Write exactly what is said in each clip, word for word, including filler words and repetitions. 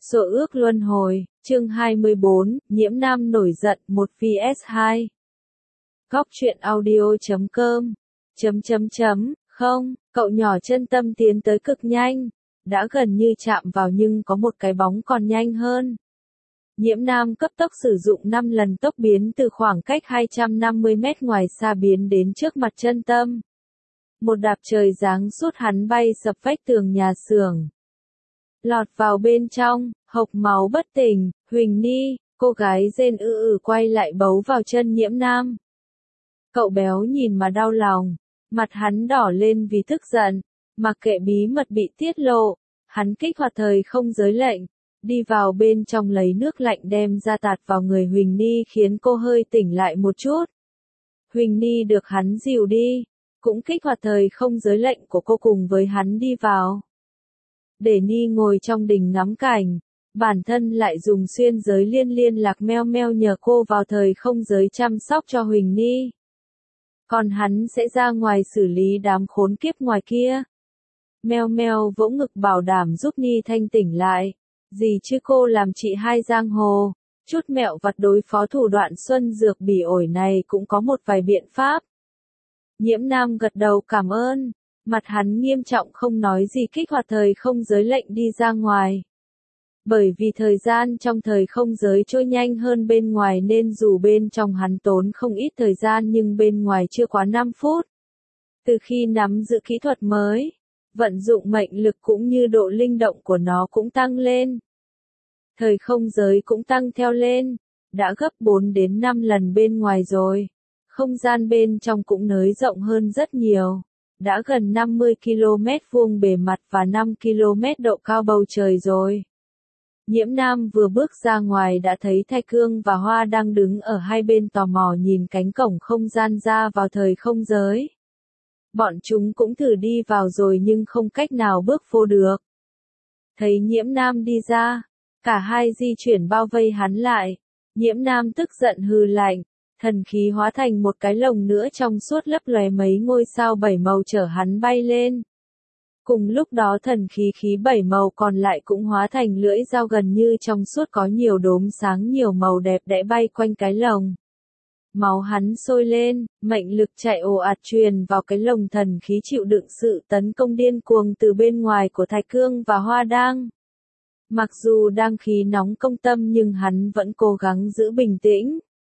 Số ước luân hồi, chương hai mươi bốn, Nhiễm Nam nổi giận một vs hai. Góc truyện audio chấm com. Chấm chấm chấm, không, cậu nhỏ chân tâm tiến tới cực nhanh. Đã gần như chạm vào nhưng có một cái bóng còn nhanh hơn. Nhiễm Nam cấp tốc sử dụng năm lần tốc biến từ khoảng cách hai trăm năm mươi mét ngoài xa biến đến trước mặt chân tâm. Một đạp trời giáng sút hắn bay sập vách tường nhà xưởng. Lọt vào bên trong, hộc máu bất tỉnh, Huỳnh Ni, cô gái rên ư ử quay lại bấu vào chân Nhiễm Nam. Cậu béo nhìn mà đau lòng, mặt hắn đỏ lên vì tức giận, mặc kệ bí mật bị tiết lộ, hắn kích hoạt thời không giới lệnh, đi vào bên trong lấy nước lạnh đem ra tạt vào người Huỳnh Ni khiến cô hơi tỉnh lại một chút. Huỳnh Ni được hắn dìu đi, cũng kích hoạt thời không giới lệnh của cô cùng với hắn đi vào. Để Ni ngồi trong đình ngắm cảnh, bản thân lại dùng xuyên giới liên liên lạc meo meo nhờ cô vào thời không giới chăm sóc cho Huỳnh Ni. Còn hắn sẽ ra ngoài xử lý đám khốn kiếp ngoài kia. Meo meo vỗ ngực bảo đảm giúp Ni thanh tỉnh lại. Gì chứ cô làm chị hai giang hồ, chút mẹo vặt đối phó thủ đoạn xuân dược bỉ ổi này cũng có một vài biện pháp. Nhiễm Nam gật đầu cảm ơn. Mặt hắn nghiêm trọng không nói gì kích hoạt thời không giới lệnh đi ra ngoài. Bởi vì thời gian trong thời không giới trôi nhanh hơn bên ngoài nên dù bên trong hắn tốn không ít thời gian nhưng bên ngoài chưa quá năm phút. Từ khi nắm giữ kỹ thuật mới, vận dụng mệnh lực cũng như độ linh động của nó cũng tăng lên. Thời không giới cũng tăng theo lên, đã gấp bốn đến năm lần bên ngoài rồi. Không gian bên trong cũng nới rộng hơn rất nhiều. Đã gần năm mươi ki lô mét vuông bề mặt và năm ki lô mét độ cao bầu trời rồi. Nhiễm Nam vừa bước ra ngoài đã thấy Thạch Cương và Hoa đang đứng ở hai bên tò mò nhìn cánh cổng không gian ra vào thời không giới. Bọn chúng cũng thử đi vào rồi nhưng không cách nào bước vô được. Thấy Nhiễm Nam đi ra, cả hai di chuyển bao vây hắn lại. Nhiễm Nam tức giận hừ lạnh. Thần khí hóa thành một cái lồng nữa trong suốt lấp lóe mấy ngôi sao bảy màu chở hắn bay lên. Cùng lúc đó thần khí khí bảy màu còn lại cũng hóa thành lưỡi dao gần như trong suốt có nhiều đốm sáng nhiều màu đẹp đẽ bay quanh cái lồng. Máu hắn sôi lên, mệnh lực chạy ồ ạt truyền vào cái lồng thần khí chịu đựng sự tấn công điên cuồng từ bên ngoài của Thạch Cương và Hoa Đang. Mặc dù đang khí nóng công tâm nhưng hắn vẫn cố gắng giữ bình tĩnh.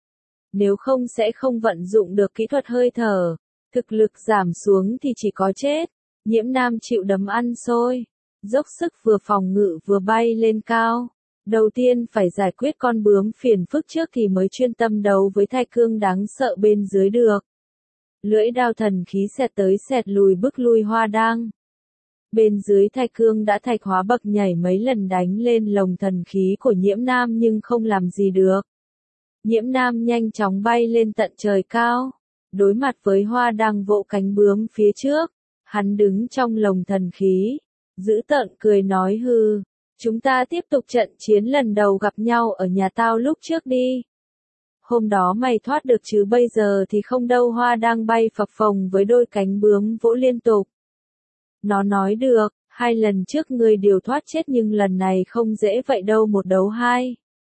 Nếu không sẽ không vận dụng được kỹ thuật hơi thở, thực lực giảm xuống thì chỉ có chết. Nhiễm Nam chịu đấm ăn xôi, dốc sức vừa phòng ngự vừa bay lên cao. Đầu tiên phải giải quyết con bướm phiền phức trước thì mới chuyên tâm đấu với Thạch Cương đáng sợ bên dưới được. Lưỡi đao thần khí xẹt tới xẹt lùi bức lui Hoa Đang. Bên dưới Thạch Cương đã thạch hóa bậc nhảy mấy lần đánh lên lồng thần khí của Nhiễm Nam nhưng không làm gì được. Nhiễm Nam nhanh chóng bay lên tận trời cao, đối mặt với Hoa Đang vỗ cánh bướm phía trước, hắn đứng trong lồng thần khí, dữ tợn cười nói hừ, chúng ta tiếp tục trận chiến lần đầu gặp nhau ở nhà tao lúc trước đi. Hôm đó mày thoát được chứ bây giờ thì không đâu. Hoa Đang bay phập phồng với đôi cánh bướm vỗ liên tục. Nó nói được, hai lần trước ngươi đều thoát chết nhưng lần này không dễ vậy đâu một đấu hai.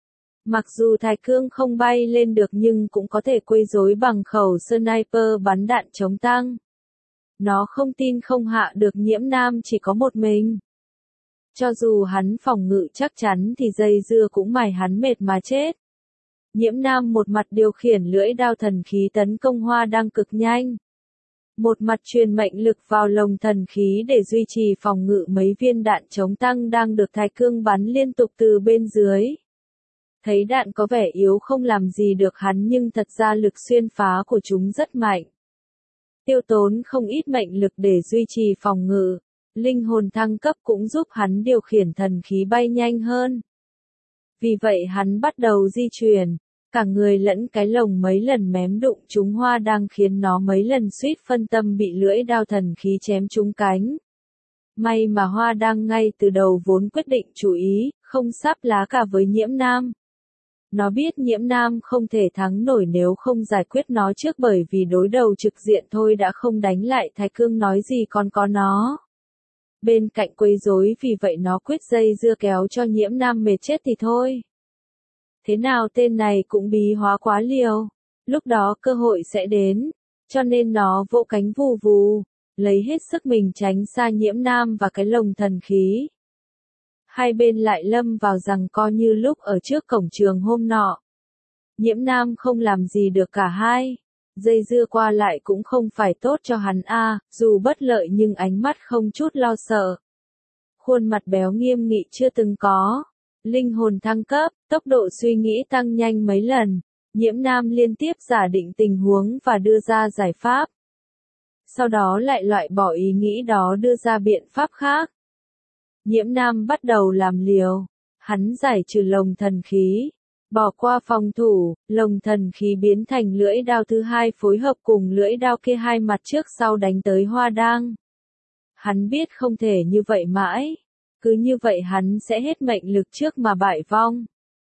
Mặc dù Thạch Cương không bay lên được nhưng cũng có thể quấy rối bằng khẩu sniper bắn đạn chống tăng. Nó không tin không hạ được Nhiễm Nam chỉ có một mình. Cho dù hắn phòng ngự chắc chắn thì dây dưa cũng mài hắn mệt mà chết. Nhiễm Nam một mặt điều khiển lưỡi đao thần khí tấn công Hoa Đang cực nhanh. Một mặt truyền mệnh lực vào lồng thần khí để duy trì phòng ngự mấy viên đạn chống tăng đang được Thạch Cương bắn liên tục từ bên dưới. Thấy đạn có vẻ yếu không làm gì được hắn nhưng thật ra lực xuyên phá của chúng rất mạnh. Tiêu tốn không ít mệnh lực để duy trì phòng ngự, linh hồn thăng cấp cũng giúp hắn điều khiển thần khí bay nhanh hơn. Vì vậy hắn bắt đầu di chuyển, cả người lẫn cái lồng mấy lần mém đụng trúng Hoa Đang khiến nó mấy lần suýt phân tâm bị lưỡi đao thần khí chém trúng cánh. May mà Hoa Đang ngay từ đầu vốn quyết định chú ý, không sáp lá cả với Nhiễm Nam. Nó biết Nhiễm Nam không thể thắng nổi nếu không giải quyết nó trước bởi vì đối đầu trực diện thôi đã không đánh lại Thạch Cương nói gì còn có nó. bên cạnh quấy rối, vì vậy nó quyết dây dưa kéo cho Nhiễm Nam mệt chết thì thôi. Thế nào tên này cũng bí hóa quá liều, lúc đó cơ hội sẽ đến, cho nên nó vỗ cánh vù vù, lấy hết sức mình tránh xa Nhiễm Nam và cái lồng thần khí. Hai bên lại lâm vào giằng co như lúc ở trước cổng trường hôm nọ. Nhiễm Nam không làm gì được cả hai. Dây dưa qua lại cũng không phải tốt cho hắn a, dù bất lợi nhưng ánh mắt không chút lo sợ. Khuôn mặt béo nghiêm nghị chưa từng có. Linh hồn thăng cấp, tốc độ suy nghĩ tăng nhanh mấy lần. Nhiễm Nam liên tiếp giả định tình huống và đưa ra giải pháp. Sau đó lại loại bỏ ý nghĩ đó đưa ra biện pháp khác. Nhiễm Nam bắt đầu làm liều. Hắn giải trừ lồng thần khí. Bỏ qua phòng thủ, lồng thần khí biến thành lưỡi đao thứ hai phối hợp cùng lưỡi đao kia hai mặt trước sau đánh tới Hoa Đang. Hắn biết không thể như vậy mãi. Cứ như vậy hắn sẽ hết mệnh lực trước mà bại vong.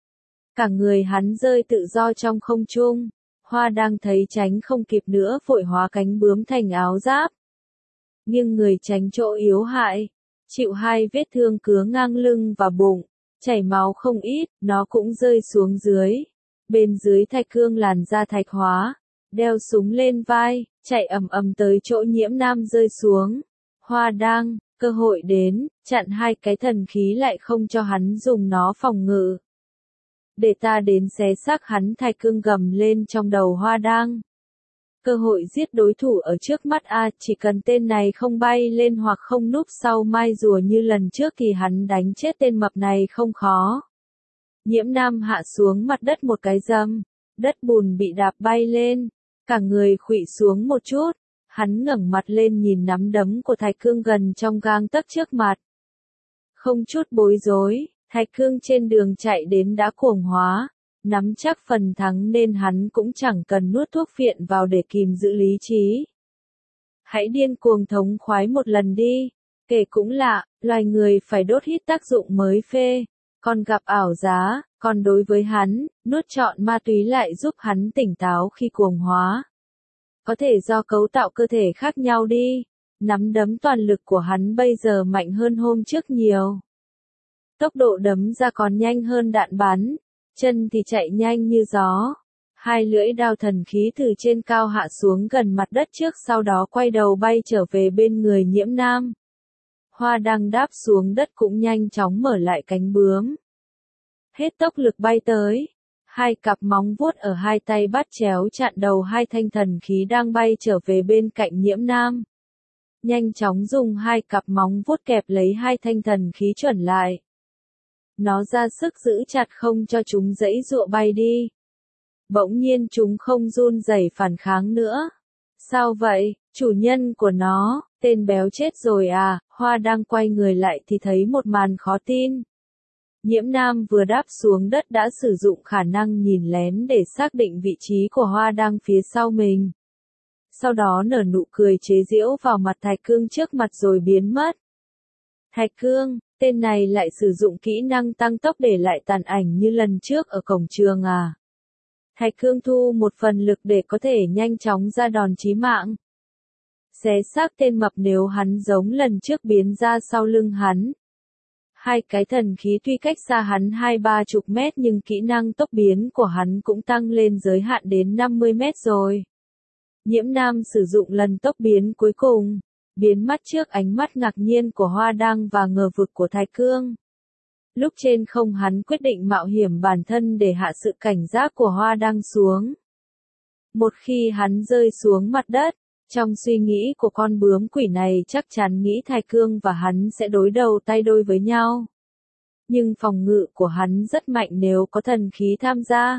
Cả người hắn rơi tự do trong không trung. Hoa Đang thấy tránh không kịp nữa vội hóa cánh bướm thành áo giáp. Nghiêng người tránh chỗ yếu hại. Chịu hai vết thương cứa ngang lưng và bụng. Chảy máu không ít, nó cũng rơi xuống dưới. Bên dưới thạch cương làn da thạch hóa. Đeo súng lên vai, chạy ầm ầm tới chỗ Nhiễm Nam rơi xuống. Hoa Đang, cơ hội đến, chặn hai cái thần khí lại không cho hắn dùng nó phòng ngự. Để ta đến xé xác hắn, thạch cương gầm lên trong đầu Hoa Đang. Cơ hội giết đối thủ ở trước mắt a, chỉ cần tên này không bay lên hoặc không núp sau mai rùa như lần trước thì hắn đánh chết tên mập này không khó. Nhiễm Nam hạ xuống mặt đất một cái dâm, đất bùn bị đạp bay lên, cả người khuỵu xuống một chút, hắn ngẩng mặt lên nhìn nắm đấm của thạch cương gần trong gang tấc trước mặt. Không chút bối rối, thạch cương trên đường chạy đến đã cuồng hóa. Nắm chắc phần thắng nên hắn cũng chẳng cần nuốt thuốc phiện vào để kìm giữ lý trí. Hãy điên cuồng thống khoái một lần đi. Kể cũng lạ, loài người phải đốt hít tác dụng mới phê. Còn gặp ảo giá, còn đối với hắn, nuốt trọn ma túy lại giúp hắn tỉnh táo khi cuồng hóa. Có thể do cấu tạo cơ thể khác nhau đi. Nắm đấm toàn lực của hắn bây giờ mạnh hơn hôm trước nhiều. Tốc độ đấm ra còn nhanh hơn đạn bắn. Chân thì chạy nhanh như gió. Hai lưỡi đao thần khí từ trên cao hạ xuống gần mặt đất trước sau đó quay đầu bay trở về bên người Nhiễm Nam. Hoa Đang đáp xuống đất cũng nhanh chóng mở lại cánh bướm. Hết tốc lực bay tới. Hai cặp móng vuốt ở hai tay bắt chéo chặn đầu hai thanh thần khí đang bay trở về bên cạnh Nhiễm Nam. Nhanh chóng dùng hai cặp móng vuốt kẹp lấy hai thanh thần khí chuẩn lại. Nó ra sức giữ chặt không cho chúng giãy giụa bay đi. Bỗng nhiên chúng không run rẩy phản kháng nữa. Sao vậy, chủ nhân của nó, tên béo chết rồi à? Hoa đang quay người lại thì thấy một màn khó tin. Nhiễm Nam vừa đáp xuống đất đã sử dụng khả năng nhìn lén để xác định vị trí của Hoa đang phía sau mình. Sau đó nở nụ cười chế giễu vào mặt thạch cương trước mặt rồi biến mất. Thạch cương, tên này lại sử dụng kỹ năng tăng tốc để lại tàn ảnh như lần trước ở cổng trường à? Thạch cương thu một phần lực để có thể nhanh chóng ra đòn chí mạng. Xé xác tên mập nếu hắn giống lần trước biến ra sau lưng hắn. Hai cái thần khí tuy cách xa hắn hai ba chục mét nhưng kỹ năng tốc biến của hắn cũng tăng lên giới hạn đến năm mươi mét rồi. Nhiễm Nam sử dụng lần tốc biến cuối cùng. Biến mất trước ánh mắt ngạc nhiên của Hoa Đang và ngờ vực của thạch cương. Lúc trên không hắn quyết định mạo hiểm bản thân để hạ sự cảnh giác của Hoa Đang xuống. Một khi hắn rơi xuống mặt đất, trong suy nghĩ của con bướm quỷ này chắc chắn nghĩ thạch cương và hắn sẽ đối đầu tay đôi với nhau. Nhưng phòng ngự của hắn rất mạnh nếu có thần khí tham gia.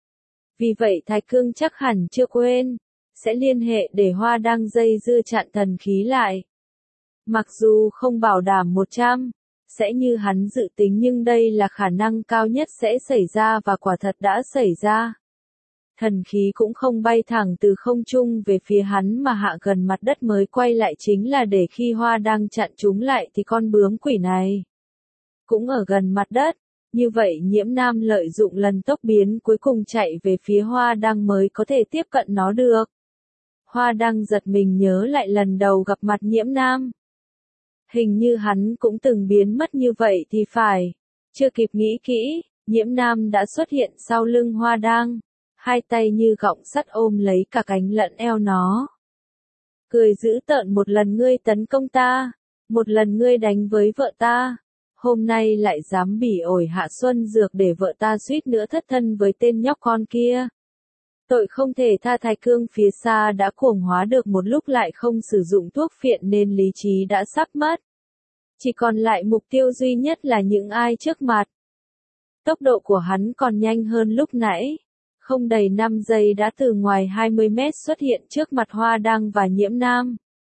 Vì vậy thạch cương chắc hẳn chưa quên. Sẽ liên hệ để Hoa Đang dây dưa chặn thần khí lại. Mặc dù không bảo đảm một trăm, sẽ như hắn dự tính nhưng đây là khả năng cao nhất sẽ xảy ra và quả thật đã xảy ra. Thần khí cũng không bay thẳng từ không trung về phía hắn mà hạ gần mặt đất mới quay lại chính là để khi Hoa Đang chặn chúng lại thì con bướm quỷ này cũng ở gần mặt đất. Như vậy Nhiễm Nam lợi dụng lần tốc biến cuối cùng chạy về phía Hoa Đang mới có thể tiếp cận nó được. Hoa Đang giật mình nhớ lại lần đầu gặp mặt Nhiễm Nam. Hình như hắn cũng từng biến mất như vậy thì phải. Chưa kịp nghĩ kỹ, Nhiễm Nam đã xuất hiện sau lưng Hoa Đang, hai tay như gọng sắt ôm lấy cả cánh lẫn eo nó. Cười dữ tợn, một lần ngươi tấn công ta, một lần ngươi đánh với vợ ta, hôm nay lại dám bỉ ổi Hạ Xuân Dược để vợ ta suýt nữa thất thân với tên nhóc con kia. Tội không thể tha. Thái Cương phía xa đã cuồng hóa được một lúc lại không sử dụng thuốc phiện nên lý trí đã sắp mất. Chỉ còn lại mục tiêu duy nhất là những ai trước mặt. Tốc độ của hắn còn nhanh hơn lúc nãy. Không đầy năm giây đã từ ngoài hai mươi mét xuất hiện trước mặt Hoa Đang và Nhiễm Nam.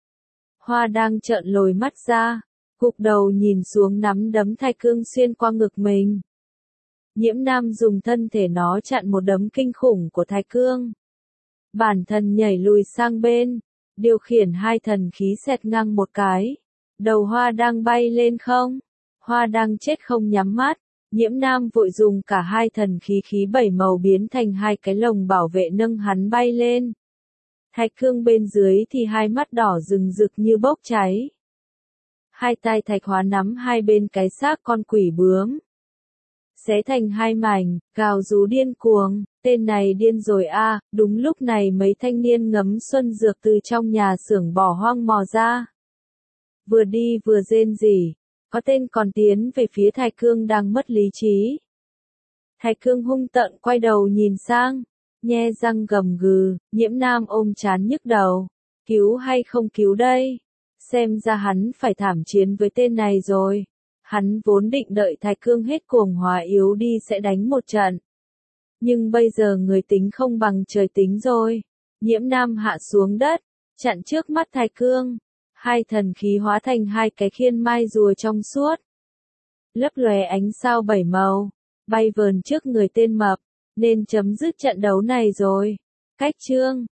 Hoa Đang trợn lồi mắt ra, gục đầu nhìn xuống nắm đấm Thái Cương xuyên qua ngực mình. Nhiễm Nam dùng thân thể nó chặn một đấm kinh khủng của Thái Cương. Bản thân nhảy lùi sang bên, điều khiển hai thần khí xẹt ngang một cái. Đầu Hoa Đang bay lên không. Hoa Đang chết không nhắm mắt. Nhiễm Nam vội dùng cả hai thần khí khí bảy màu biến thành hai cái lồng bảo vệ nâng hắn bay lên. Thái Cương bên dưới thì hai mắt đỏ rừng rực như bốc cháy. Hai tay Thạch Hóa nắm hai bên cái xác con quỷ bướm. Xé thành hai mảnh, gào rú điên cuồng, tên này điên rồi a. À. Đúng lúc này mấy thanh niên ngấm xuân dược từ trong nhà xưởng bỏ hoang mò ra. Vừa đi vừa rên rỉ, có tên còn tiến về phía Thái Cương đang mất lý trí. Thái Cương hung tợn quay đầu nhìn sang, nhe răng gầm gừ. Nhiễm Nam ôm trán nhức đầu, cứu hay không cứu đây? Xem ra hắn phải thảm chiến với tên này rồi. Hắn vốn định đợi Thái Cương hết cuồng hóa yếu đi sẽ đánh một trận. Nhưng bây giờ người tính không bằng trời tính rồi. Nhiễm Nam hạ xuống đất, chặn trước mắt Thái Cương. Hai thần khí hóa thành hai cái khiên mai rùa trong suốt. Lấp lóe ánh sao bảy màu, bay vờn trước người tên mập, nên chấm dứt trận đấu này rồi. Cách chương